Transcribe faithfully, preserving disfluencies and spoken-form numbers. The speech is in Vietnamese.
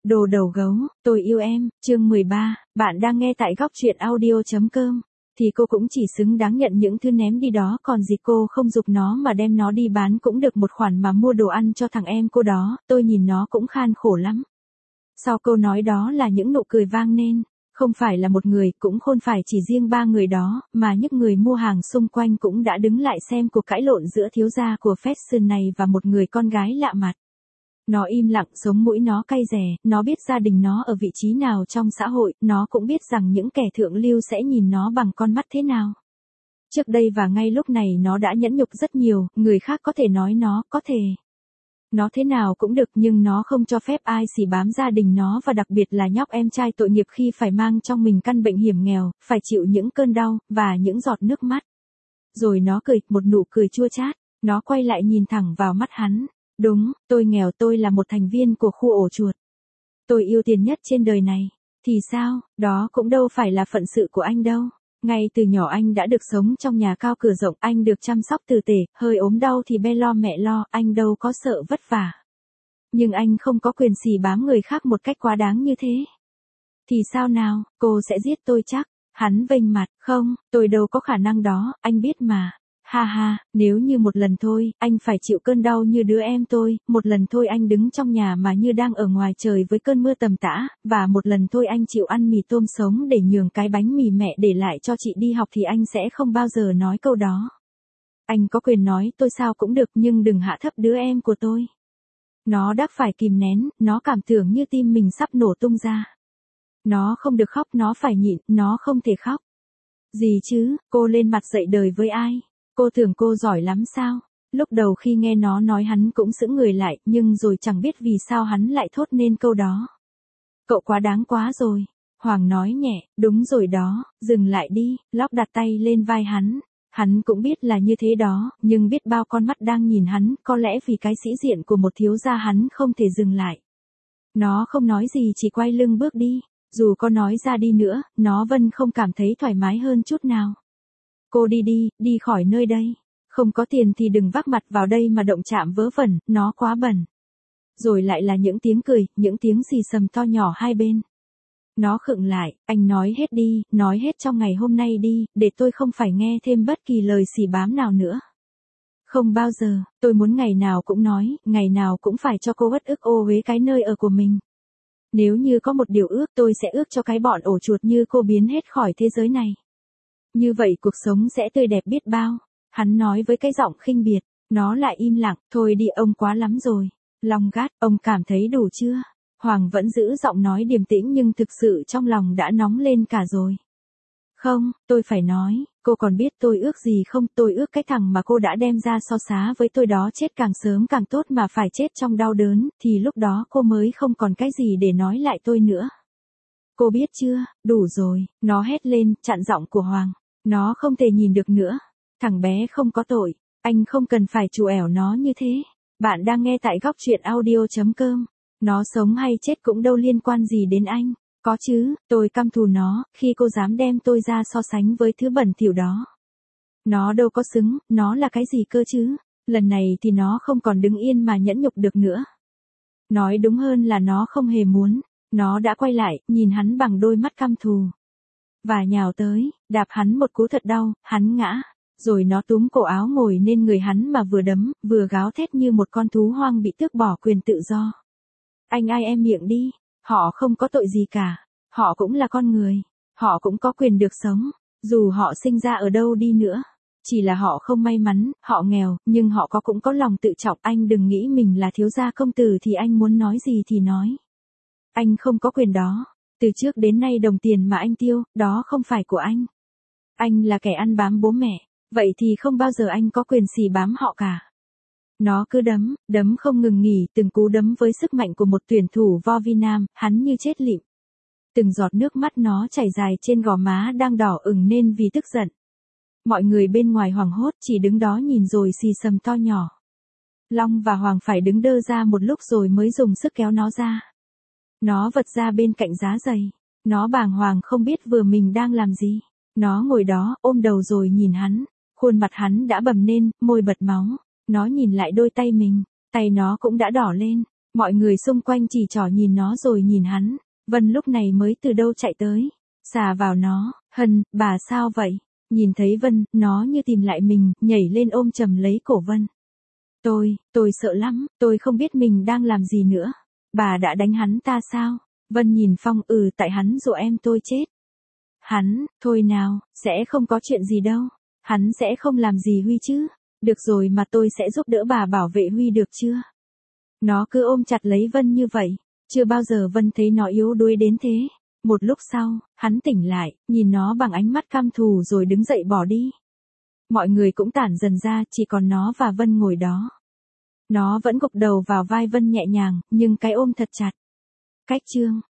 Đồ đầu gấu, tôi yêu em, chương mười ba, bạn đang nghe tại góc truyện audio.com. Thì cô cũng chỉ xứng đáng nhận những thứ ném đi đó, còn gì cô không giục nó mà đem nó đi bán cũng được một khoản mà mua đồ ăn cho thằng em cô đó, tôi nhìn nó cũng khan khổ lắm. Sau câu nói đó là những nụ cười vang lên, không phải là một người, cũng không phải chỉ riêng ba người đó, mà những người mua hàng xung quanh cũng đã đứng lại xem cuộc cãi lộn giữa thiếu gia của fashion này và một người con gái lạ mặt. Nó im lặng, sống mũi nó cay rè, nó biết gia đình nó ở vị trí nào trong xã hội, nó cũng biết rằng những kẻ thượng lưu sẽ nhìn nó bằng con mắt thế nào. Trước đây và ngay lúc này nó đã nhẫn nhục rất nhiều, người khác có thể nói nó, có thể nó thế nào cũng được, nhưng nó không cho phép ai xỉ bám gia đình nó, và đặc biệt là nhóc em trai tội nghiệp khi phải mang trong mình căn bệnh hiểm nghèo, phải chịu những cơn đau, và những giọt nước mắt. Rồi nó cười, một nụ cười chua chát, nó quay lại nhìn thẳng vào mắt hắn. Đúng, tôi nghèo, tôi là một thành viên của khu ổ chuột. Tôi yêu tiền nhất trên đời này. Thì sao, đó cũng đâu phải là phận sự của anh đâu. Ngay từ nhỏ anh đã được sống trong nhà cao cửa rộng, anh được chăm sóc tử tể, hơi ốm đau thì be lo mẹ lo, anh đâu có sợ vất vả. Nhưng anh không có quyền xì bám người khác một cách quá đáng như thế. Thì sao nào, cô sẽ giết tôi chắc. Hắn vênh mặt, không, tôi đâu có khả năng đó, anh biết mà. Ha ha, nếu như một lần thôi, anh phải chịu cơn đau như đứa em tôi, một lần thôi anh đứng trong nhà mà như đang ở ngoài trời với cơn mưa tầm tã, và một lần thôi anh chịu ăn mì tôm sống để nhường cái bánh mì mẹ để lại cho chị đi học, thì anh sẽ không bao giờ nói câu đó. Anh có quyền nói tôi sao cũng được, nhưng đừng hạ thấp đứa em của tôi. Nó đắc phải kìm nén, nó cảm tưởng như tim mình sắp nổ tung ra. Nó không được khóc, nó phải nhịn, nó không thể khóc. Gì chứ, cô lên mặt dạy đời với ai? Cô tưởng cô giỏi lắm sao? Lúc đầu khi nghe nó nói hắn cũng sững người lại, nhưng rồi chẳng biết vì sao hắn lại thốt nên câu đó. Cậu quá đáng quá rồi. Hoàng nói nhẹ, đúng rồi đó, dừng lại đi, Locke đặt tay lên vai hắn. Hắn cũng biết là như thế đó, nhưng biết bao con mắt đang nhìn hắn, có lẽ vì cái sĩ diện của một thiếu gia hắn không thể dừng lại. Nó không nói gì, chỉ quay lưng bước đi. Dù có nói ra đi nữa, nó vẫn không cảm thấy thoải mái hơn chút nào. Cô đi đi, đi khỏi nơi đây. Không có tiền thì đừng vác mặt vào đây mà động chạm vớ vẩn, nó quá bẩn. Rồi lại là những tiếng cười, những tiếng xì xầm to nhỏ hai bên. Nó khựng lại, anh nói hết đi, nói hết trong ngày hôm nay đi, để tôi không phải nghe thêm bất kỳ lời xì bám nào nữa. Không bao giờ, tôi muốn ngày nào cũng nói, ngày nào cũng phải cho cô uất ức ô uế cái nơi ở của mình. Nếu như có một điều ước, tôi sẽ ước cho cái bọn ổ chuột như cô biến hết khỏi thế giới này. Như vậy cuộc sống sẽ tươi đẹp biết bao. Hắn nói với cái giọng khinh biệt. Nó lại im lặng, thôi đi ông quá lắm rồi. Long gắt, ông cảm thấy đủ chưa? Hoàng vẫn giữ giọng nói điềm tĩnh nhưng thực sự trong lòng đã nóng lên cả rồi. Không, tôi phải nói, cô còn biết tôi ước gì không? Tôi ước cái thằng mà cô đã đem ra so sánh với tôi đó chết càng sớm càng tốt, mà phải chết trong đau đớn, thì lúc đó cô mới không còn cái gì để nói lại tôi nữa. Cô biết chưa, đủ rồi, nó hét lên, chặn giọng của Hoàng. Nó không thể nhìn được nữa. Thằng bé không có tội, anh không cần phải trù ẻo nó như thế. Bạn đang nghe tại góc truyện audio.com. Nó sống hay chết cũng đâu liên quan gì đến anh. Có chứ, tôi căm thù nó, khi cô dám đem tôi ra so sánh với thứ bẩn thỉu đó. Nó đâu có xứng, nó là cái gì cơ chứ? Lần này thì nó không còn đứng yên mà nhẫn nhục được nữa. Nói đúng hơn là nó không hề muốn. Nó đã quay lại, nhìn hắn bằng đôi mắt căm thù. Và nhào tới, đạp hắn một cú thật đau, hắn ngã. Rồi nó túm cổ áo ngồi lên người hắn mà vừa đấm, vừa gào thét như một con thú hoang bị tước bỏ quyền tự do. Anh ai em miệng đi, họ không có tội gì cả. Họ cũng là con người. Họ cũng có quyền được sống, dù họ sinh ra ở đâu đi nữa. Chỉ là họ không may mắn, họ nghèo, nhưng họ có cũng có lòng tự trọng. Anh đừng nghĩ mình là thiếu gia công tử thì anh muốn nói gì thì nói. Anh không có quyền đó. Từ trước đến nay đồng tiền mà anh tiêu, đó không phải của anh. Anh là kẻ ăn bám bố mẹ, vậy thì không bao giờ anh có quyền xì bám họ cả. Nó cứ đấm, đấm không ngừng nghỉ, từng cú đấm với sức mạnh của một tuyển thủ vo vi nam, hắn như chết lịm. Từng giọt nước mắt nó chảy dài trên gò má đang đỏ ửng nên vì tức giận. Mọi người bên ngoài hoảng hốt chỉ đứng đó nhìn rồi xì xầm to nhỏ. Long và Hoàng phải đứng đơ ra một lúc rồi mới dùng sức kéo nó ra. Nó vật ra bên cạnh giá giày. Nó bàng hoàng không biết vừa mình đang làm gì. Nó ngồi đó, ôm đầu rồi nhìn hắn. Khuôn mặt hắn đã bầm lên, môi bật máu. Nó nhìn lại đôi tay mình. Tay nó cũng đã đỏ lên. Mọi người xung quanh chỉ trỏ nhìn nó rồi nhìn hắn. Vân lúc này mới từ đâu chạy tới. Xà vào nó, Hân, bà sao vậy? Nhìn thấy Vân, nó như tìm lại mình, nhảy lên ôm chầm lấy cổ Vân. Tôi, tôi sợ lắm, tôi không biết mình đang làm gì nữa. Bà đã đánh hắn ta sao? Vân nhìn Phong, ừ tại hắn dụ em tôi chết. Hắn, thôi nào, sẽ không có chuyện gì đâu. Hắn sẽ không làm gì Huy chứ. Được rồi mà tôi sẽ giúp đỡ bà bảo vệ Huy được chưa? Nó cứ ôm chặt lấy Vân như vậy. Chưa bao giờ Vân thấy nó yếu đuối đến thế. Một lúc sau, hắn tỉnh lại, nhìn nó bằng ánh mắt căm thù rồi đứng dậy bỏ đi. Mọi người cũng tản dần ra, chỉ còn nó và Vân ngồi đó. Nó vẫn gục đầu vào vai Vân nhẹ nhàng, nhưng cái ôm thật chặt. Cách chương